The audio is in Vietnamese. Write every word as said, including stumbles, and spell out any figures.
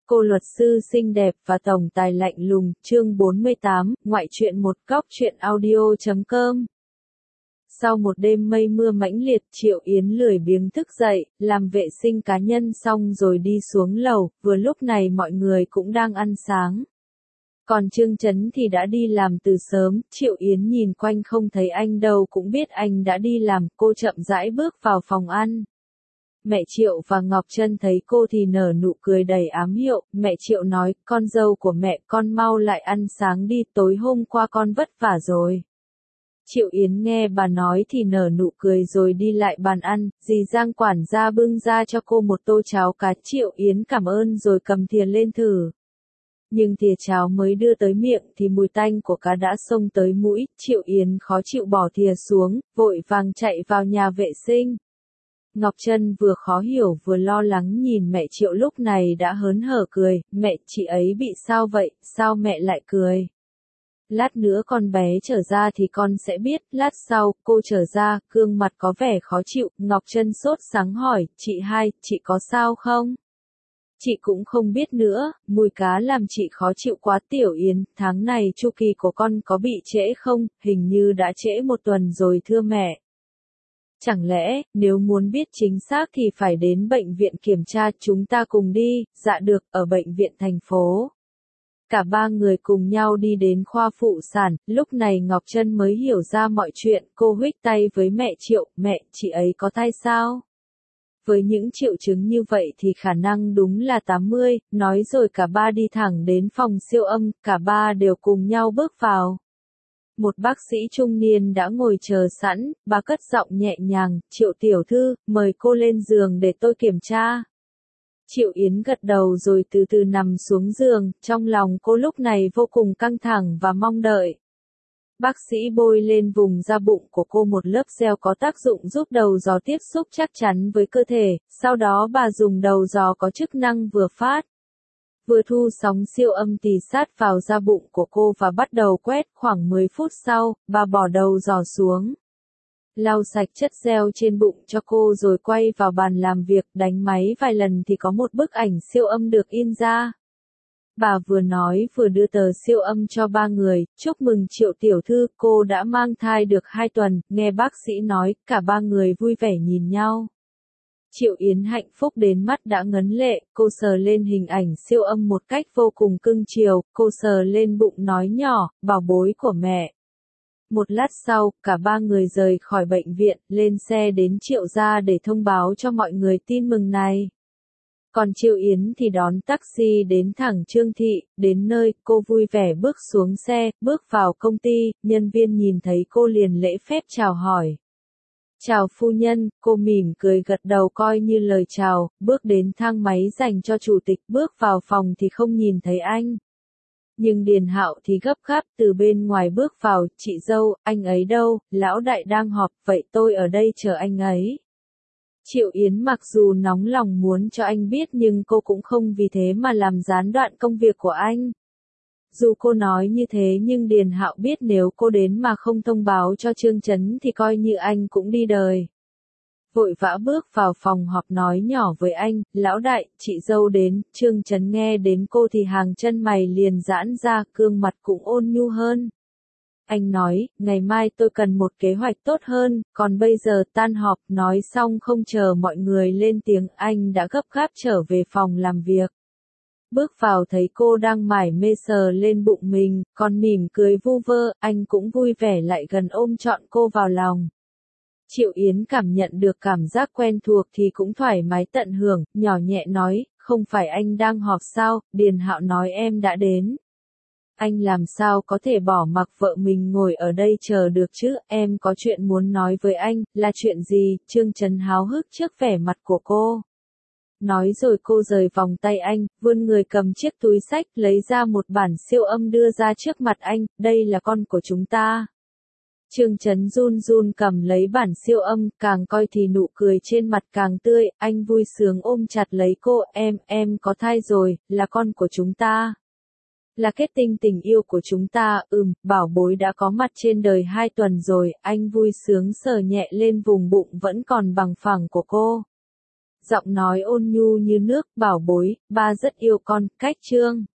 Cô luật sư xinh đẹp và tổng tài lạnh lùng, chương bốn mươi tám, ngoại truyện một góc truyện audio chấm com. Sau một đêm mây mưa mãnh liệt, Triệu Yến lười biếng thức dậy, làm vệ sinh cá nhân xong rồi đi xuống lầu, vừa lúc này mọi người cũng đang ăn sáng. Còn Trương Chấn thì đã đi làm từ sớm, Triệu Yến nhìn quanh không thấy anh đâu cũng biết anh đã đi làm, cô chậm rãi bước vào phòng ăn. Mẹ Triệu và Ngọc Trân thấy cô thì nở nụ cười đầy ám hiệu, mẹ Triệu nói, con dâu của mẹ con mau lại ăn sáng đi, tối hôm qua con vất vả rồi. Triệu Yến nghe bà nói thì nở nụ cười rồi đi lại bàn ăn, dì Giang quản gia bưng ra cho cô một tô cháo cá, Triệu Yến cảm ơn rồi cầm thìa lên thử. Nhưng thìa cháo mới đưa tới miệng thì mùi tanh của cá đã xông tới mũi, Triệu Yến khó chịu bỏ thìa xuống, vội vàng chạy vào nhà vệ sinh. Ngọc Trân vừa khó hiểu vừa lo lắng nhìn mẹ Triệu lúc này đã hớn hở cười, mẹ, chị ấy bị sao vậy, sao mẹ lại cười? Lát nữa con bé trở ra thì con sẽ biết, lát sau, cô trở ra, gương mặt có vẻ khó chịu, Ngọc Trân sốt sắng hỏi, chị hai, chị có sao không? Chị cũng không biết nữa, mùi cá làm chị khó chịu quá. Tiểu Yến, tháng này chu kỳ của con có bị trễ không, hình như đã trễ một tuần rồi thưa mẹ. Chẳng lẽ, nếu muốn biết chính xác thì phải đến bệnh viện kiểm tra, chúng ta cùng đi, dạ được, ở bệnh viện thành phố. Cả ba người cùng nhau đi đến khoa phụ sản, lúc này Ngọc Trân mới hiểu ra mọi chuyện, cô huých tay với mẹ Triệu, mẹ, chị ấy có thai sao? Với những triệu chứng như vậy thì khả năng đúng là tám mươi, nói rồi cả ba đi thẳng đến phòng siêu âm, cả ba đều cùng nhau bước vào. Một bác sĩ trung niên đã ngồi chờ sẵn, bà cất giọng nhẹ nhàng, Triệu tiểu thư, mời cô lên giường để tôi kiểm tra. Triệu Yến gật đầu rồi từ từ nằm xuống giường, trong lòng cô lúc này vô cùng căng thẳng và mong đợi. Bác sĩ bôi lên vùng da bụng của cô một lớp gel có tác dụng giúp đầu giò tiếp xúc chắc chắn với cơ thể, sau đó bà dùng đầu giò có chức năng vừa phát, vừa thu sóng siêu âm tì sát vào da bụng của cô và bắt đầu quét. Khoảng mười phút sau, bà bỏ đầu giò xuống, lau sạch chất gel trên bụng cho cô rồi quay vào bàn làm việc, đánh máy vài lần thì có một bức ảnh siêu âm được in ra. Bà vừa nói vừa đưa tờ siêu âm cho ba người, chúc mừng Triệu tiểu thư, cô đã mang thai được hai tuần, nghe bác sĩ nói, cả ba người vui vẻ nhìn nhau. Triệu Yến hạnh phúc đến mắt đã ngấn lệ, cô sờ lên hình ảnh siêu âm một cách vô cùng cưng chiều, cô sờ lên bụng nói nhỏ, bảo bối của mẹ. Một lát sau, cả ba người rời khỏi bệnh viện, lên xe đến Triệu gia để thông báo cho mọi người tin mừng này. Còn Triệu Yến thì đón taxi đến thẳng Trương Thị, đến nơi, cô vui vẻ bước xuống xe, bước vào công ty, nhân viên nhìn thấy cô liền lễ phép chào hỏi. Chào phu nhân, cô mỉm cười gật đầu coi như lời chào, bước đến thang máy dành cho chủ tịch, bước vào phòng thì không nhìn thấy anh. Nhưng Điền Hạo thì gấp gáp từ bên ngoài bước vào, chị dâu, anh ấy đâu, lão đại đang họp, vậy tôi ở đây chờ anh ấy. Triệu Yến mặc dù nóng lòng muốn cho anh biết nhưng cô cũng không vì thế mà làm gián đoạn công việc của anh. Dù cô nói như thế nhưng Điền Hạo biết nếu cô đến mà không thông báo cho Trương Chấn thì coi như anh cũng đi đời. Vội vã bước vào phòng họp nói nhỏ với anh, lão đại, chị dâu đến. Trương Chấn nghe đến cô thì hàng chân mày liền giãn ra, gương mặt cũng ôn nhu hơn. Anh nói, ngày mai tôi cần một kế hoạch tốt hơn, còn bây giờ tan họp. Nói xong không chờ mọi người lên tiếng, anh đã gấp gáp trở về phòng làm việc. Bước vào thấy cô đang mải mê sờ lên bụng mình, còn mỉm cười vu vơ, anh cũng vui vẻ lại gần ôm trọn cô vào lòng. Triệu Yến cảm nhận được cảm giác quen thuộc thì cũng thoải mái tận hưởng, nhỏ nhẹ nói, không phải anh đang họp sao, Điền Hạo nói em đã đến. Anh làm sao có thể bỏ mặc vợ mình ngồi ở đây chờ được chứ, em có chuyện muốn nói với anh, là chuyện gì? Trương Chấn háo hức trước vẻ mặt của cô. Nói rồi cô rời vòng tay anh, vươn người cầm chiếc túi xách, lấy ra một bản siêu âm đưa ra trước mặt anh, đây là con của chúng ta. Trương Chấn run run cầm lấy bản siêu âm, càng coi thì nụ cười trên mặt càng tươi, anh vui sướng ôm chặt lấy cô, em, em có thai rồi, là con của chúng ta. Là kết tinh tình yêu của chúng ta, ừm, bảo bối đã có mặt trên đời hai tuần rồi, anh vui sướng sờ nhẹ lên vùng bụng vẫn còn bằng phẳng của cô. Giọng nói ôn nhu như nước, bảo bối, ba rất yêu con, cách chương.